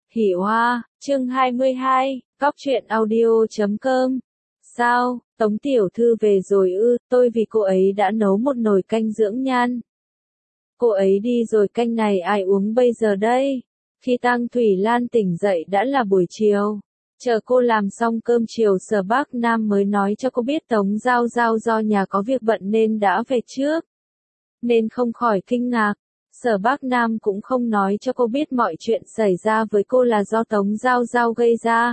Hỉ Hoa, chương 22, Cóc truyện audio.com. Sao, Tống tiểu thư về rồi ư? Tôi vì cô ấy đã nấu một nồi canh dưỡng nhan. Cô ấy đi rồi, canh này ai uống bây giờ đây? Khi Tang Thủy Lan tỉnh dậy đã là buổi chiều. Chờ cô làm xong cơm chiều, Sở Bác Nam mới nói cho cô biết Tống Giao Giao do nhà có việc bận nên đã về trước. Nên không khỏi kinh ngạc. Sở Bác Nam cũng không nói cho cô biết mọi chuyện xảy ra với cô là do Tống Giao Giao gây ra.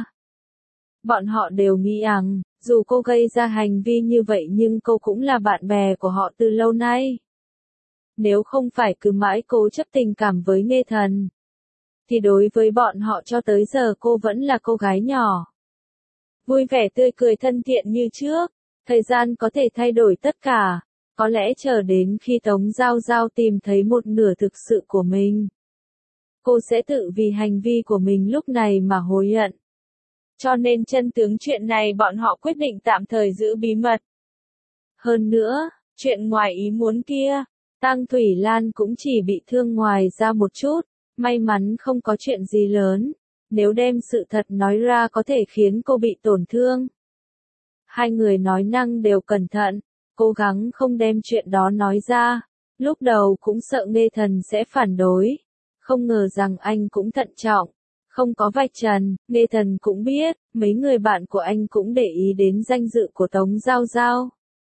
Bọn họ đều nghĩ rằng, dù cô gây ra hành vi như vậy nhưng cô cũng là bạn bè của họ từ lâu nay. Nếu không phải cứ mãi cố chấp tình cảm với Nghê Thần, thì đối với bọn họ cho tới giờ cô vẫn là cô gái nhỏ. Vui vẻ tươi cười thân thiện như trước, thời gian có thể thay đổi tất cả. Có lẽ chờ đến khi Tống Giao Giao tìm thấy một nửa thực sự của mình, cô sẽ tự vì hành vi của mình lúc này mà hối hận. Cho nên chân tướng chuyện này bọn họ quyết định tạm thời giữ bí mật. Hơn nữa, chuyện ngoài ý muốn kia, Tang Thủy Lan cũng chỉ bị thương ngoài ra một chút, may mắn không có chuyện gì lớn. Nếu đem sự thật nói ra có thể khiến cô bị tổn thương. Hai người nói năng đều cẩn thận, cố gắng không đem chuyện đó nói ra. Lúc đầu cũng sợ Nghê Thần sẽ phản đối, không ngờ rằng anh cũng thận trọng, không có vạch trần. Nghê Thần cũng biết, mấy người bạn của anh cũng để ý đến danh dự của Tống Giao Giao.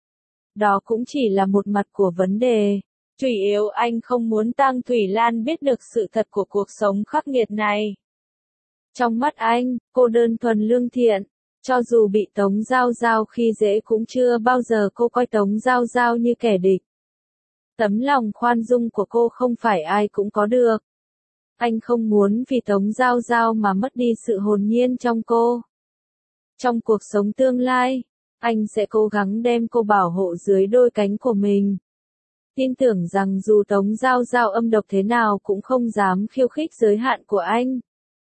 Đó cũng chỉ là một mặt của vấn đề. Chủ yếu anh không muốn Tang Thủy Lan biết được sự thật của cuộc sống khắc nghiệt này. Trong mắt anh, cô đơn thuần lương thiện. Cho dù bị Tống Giao Giao khi dễ cũng chưa bao giờ cô coi Tống Giao Giao như kẻ địch. Tấm lòng khoan dung của cô không phải ai cũng có được. Anh không muốn vì Tống Giao Giao mà mất đi sự hồn nhiên trong cô. Trong cuộc sống tương lai, anh sẽ cố gắng đem cô bảo hộ dưới đôi cánh của mình. Tin tưởng rằng dù Tống Giao Giao âm độc thế nào cũng không dám khiêu khích giới hạn của anh.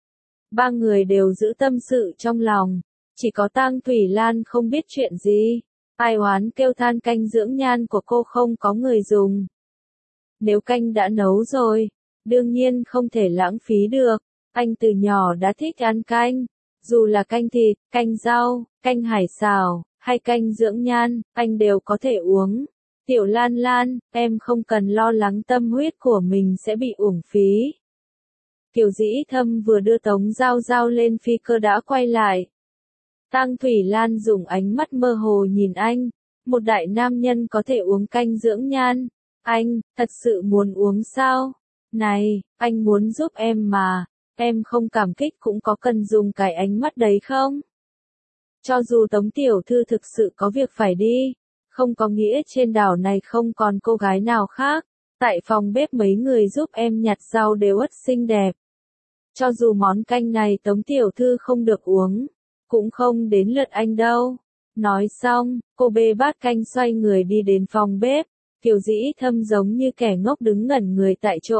Ba người đều giữ tâm sự trong lòng. Chỉ có Tang Thủy Lan không biết chuyện gì. Ai oán kêu than canh dưỡng nhan của cô không có người dùng. Nếu canh đã nấu rồi, đương nhiên không thể lãng phí được. Anh từ nhỏ đã thích ăn canh. Dù là canh thịt, canh rau, canh hải xào, hay canh dưỡng nhan, anh đều có thể uống. Tiểu Lan Lan, em không cần lo lắng tâm huyết của mình sẽ bị uổng phí. Kiều Dĩ Thâm vừa đưa Tống Giao Giao lên phi cơ đã quay lại. Tang Thủy Lan dùng ánh mắt mơ hồ nhìn anh, một đại nam nhân có thể uống canh dưỡng nhan. Anh, thật sự muốn uống sao? Này, anh muốn giúp em mà, em không cảm kích cũng có cần dùng cái ánh mắt đấy không? Cho dù Tống tiểu thư thực sự có việc phải đi, không có nghĩa trên đảo này không còn cô gái nào khác. Tại phòng bếp mấy người giúp em nhặt rau đều ất xinh đẹp. Cho dù món canh này Tống tiểu thư không được uống, cũng không đến lượt anh đâu. Nói xong, cô bê bát canh xoay người đi đến phòng bếp. Kiều Dĩ Thâm giống như kẻ ngốc đứng ngẩn người tại chỗ.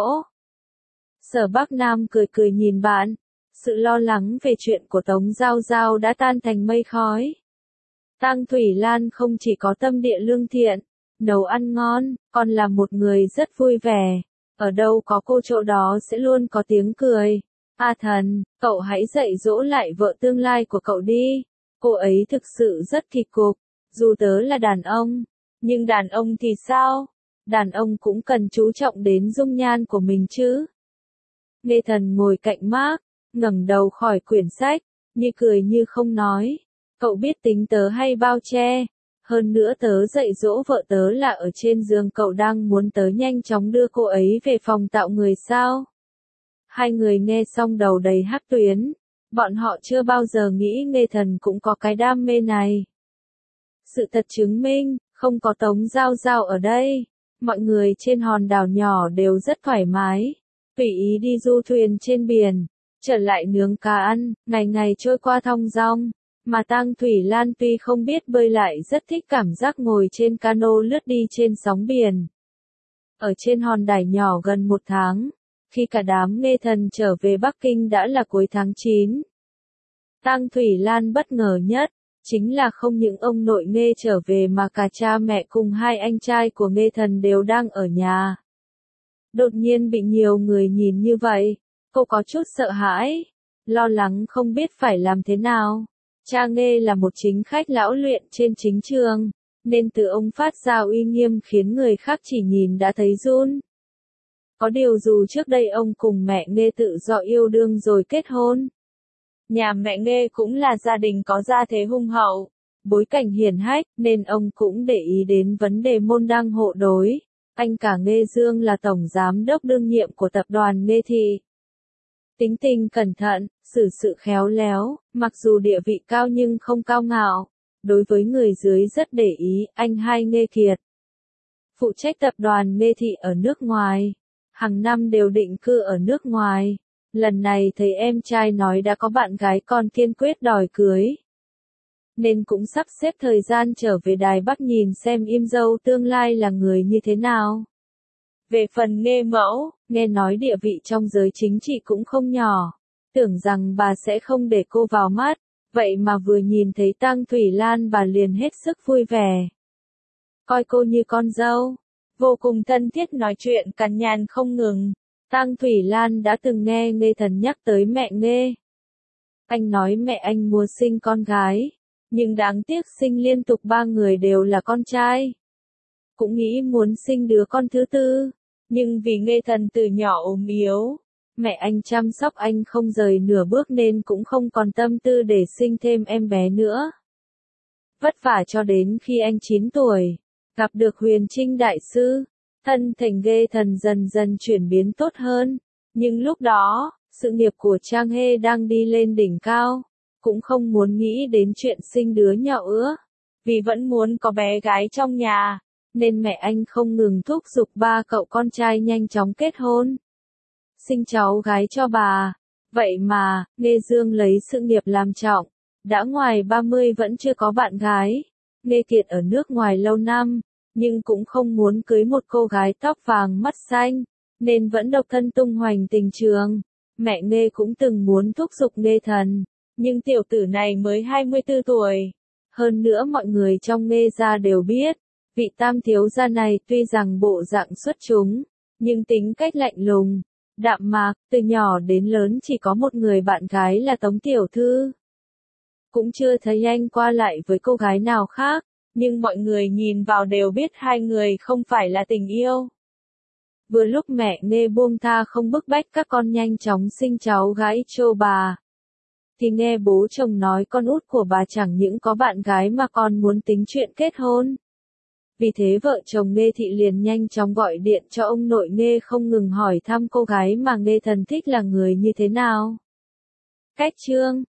Sở Bác Nam cười cười nhìn bạn. Sự lo lắng về chuyện của Tống Giao Giao đã tan thành mây khói. Tang Thủy Lan không chỉ có tâm địa lương thiện, nấu ăn ngon, còn là một người rất vui vẻ. Ở đâu có cô chỗ đó sẽ luôn có tiếng cười. A Thần, cậu hãy dạy dỗ lại vợ tương lai của cậu đi. Cô ấy thực sự rất kỳ cục. Dù tớ là đàn ông, nhưng đàn ông thì sao? Đàn ông cũng cần chú trọng đến dung nhan của mình chứ. Nghê Thần ngồi cạnh Mark, ngẩng đầu khỏi quyển sách, như cười như không nói. Cậu biết tính tớ hay bao che. Hơn nữa tớ dạy dỗ vợ tớ là ở trên giường, cậu đang muốn tớ nhanh chóng đưa cô ấy về phòng tạo người sao? Hai người nghe xong đầu đầy hắc tuyến. Bọn họ chưa bao giờ nghĩ Nghê Thần cũng có cái đam mê này. Sự thật chứng minh, không có Tống Giao Giao ở đây, mọi người trên hòn đảo nhỏ đều rất thoải mái. Tùy ý đi du thuyền trên biển, trở lại nướng cá ăn, ngày ngày trôi qua thong dong. Mà Tang Thủy Lan tuy không biết bơi lại rất thích cảm giác ngồi trên cano lướt đi trên sóng biển. Ở trên hòn đảo nhỏ gần một tháng, khi cả đám Nghê Thần trở về Bắc Kinh đã là cuối tháng 9. Tang Thủy Lan bất ngờ nhất, chính là không những ông nội Nghê trở về mà cả cha mẹ cùng hai anh trai của Nghê Thần đều đang ở nhà. Đột nhiên bị nhiều người nhìn như vậy, cô có chút sợ hãi. lo lắng không biết phải làm thế nào. Cha Nghê là một chính khách lão luyện trên chính trường, nên từ ông phát ra uy nghiêm khiến người khác chỉ nhìn đã thấy run. Có điều dù trước đây ông cùng mẹ Nghê tự do yêu đương rồi kết hôn. Nhà mẹ Nghê cũng là gia đình có gia thế hùng hậu, bối cảnh hiển hách, nên ông cũng để ý đến vấn đề môn đăng hộ đối. Anh cả Nghê Dương là tổng giám đốc đương nhiệm của tập đoàn Nghê Thị. Tính tình cẩn thận, xử sự khéo léo, mặc dù địa vị cao nhưng không cao ngạo. Đối với người dưới rất để ý, anh hai Nghê Kiệt. Phụ trách tập đoàn Nghê Thị ở nước ngoài. Hàng năm đều định cư ở nước ngoài. Lần này thấy em trai nói đã có bạn gái còn kiên quyết đòi cưới. Nên cũng sắp xếp thời gian trở về Đài Bắc nhìn xem im dâu tương lai là người như thế nào. Về phần Nghê Mẫu, nghe nói địa vị trong giới chính trị cũng không nhỏ. Tưởng rằng bà sẽ không để cô vào mắt, vậy mà vừa nhìn thấy Tang Thủy Lan bà liền hết sức vui vẻ. Coi cô như con dâu, vô cùng thân thiết nói chuyện cằn nhằn không ngừng. Tang Thủy Lan đã từng nghe Nghê Thần nhắc tới mẹ Nghê. Anh nói mẹ anh muốn sinh con gái, nhưng đáng tiếc sinh liên tục 3 người đều là con trai. Cũng nghĩ muốn sinh đứa con thứ tư, nhưng vì Nghê Thần từ nhỏ ốm yếu, mẹ anh chăm sóc anh không rời nửa bước nên cũng không còn tâm tư để sinh thêm em bé nữa. Vất vả cho đến khi anh 9 tuổi, gặp được Huyền Trinh Đại Sư, thân thể Nghê Thần dần dần chuyển biến tốt hơn. Nhưng lúc đó, sự nghiệp của Trang Hê đang đi lên đỉnh cao, cũng không muốn nghĩ đến chuyện sinh đứa nhỏ nữa, vì vẫn muốn có bé gái trong nhà, nên mẹ anh không ngừng thúc giục 3 cậu con trai nhanh chóng kết hôn, sinh cháu gái cho bà. Vậy mà, Nghê Dương lấy sự nghiệp làm trọng, đã ngoài 30 vẫn chưa có bạn gái. Nghê Kiệt ở nước ngoài lâu năm, nhưng cũng không muốn cưới một cô gái tóc vàng mắt xanh, nên vẫn độc thân tung hoành tình trường. Mẹ Nghê cũng từng muốn thúc giục Nghê Thần, nhưng tiểu tử này mới 24 tuổi. Hơn nữa mọi người trong Nghê gia đều biết, vị tam thiếu gia này tuy rằng bộ dạng xuất chúng, nhưng tính cách lạnh lùng, đạm mạc, từ nhỏ đến lớn chỉ có một người bạn gái là Tống Tiểu Thư. Cũng chưa thấy anh qua lại với cô gái nào khác, nhưng mọi người nhìn vào đều biết hai người không phải là tình yêu. Vừa lúc mẹ Nghê buông tha không bức bách các con nhanh chóng sinh cháu gái cho bà, thì nghe bố chồng nói con út của bà chẳng những có bạn gái mà còn muốn tính chuyện kết hôn. Vì thế vợ chồng Nghê Thị liền nhanh chóng gọi điện cho ông nội Nghê không ngừng hỏi thăm cô gái mà Nghê Thần thích là người như thế nào. Cách chương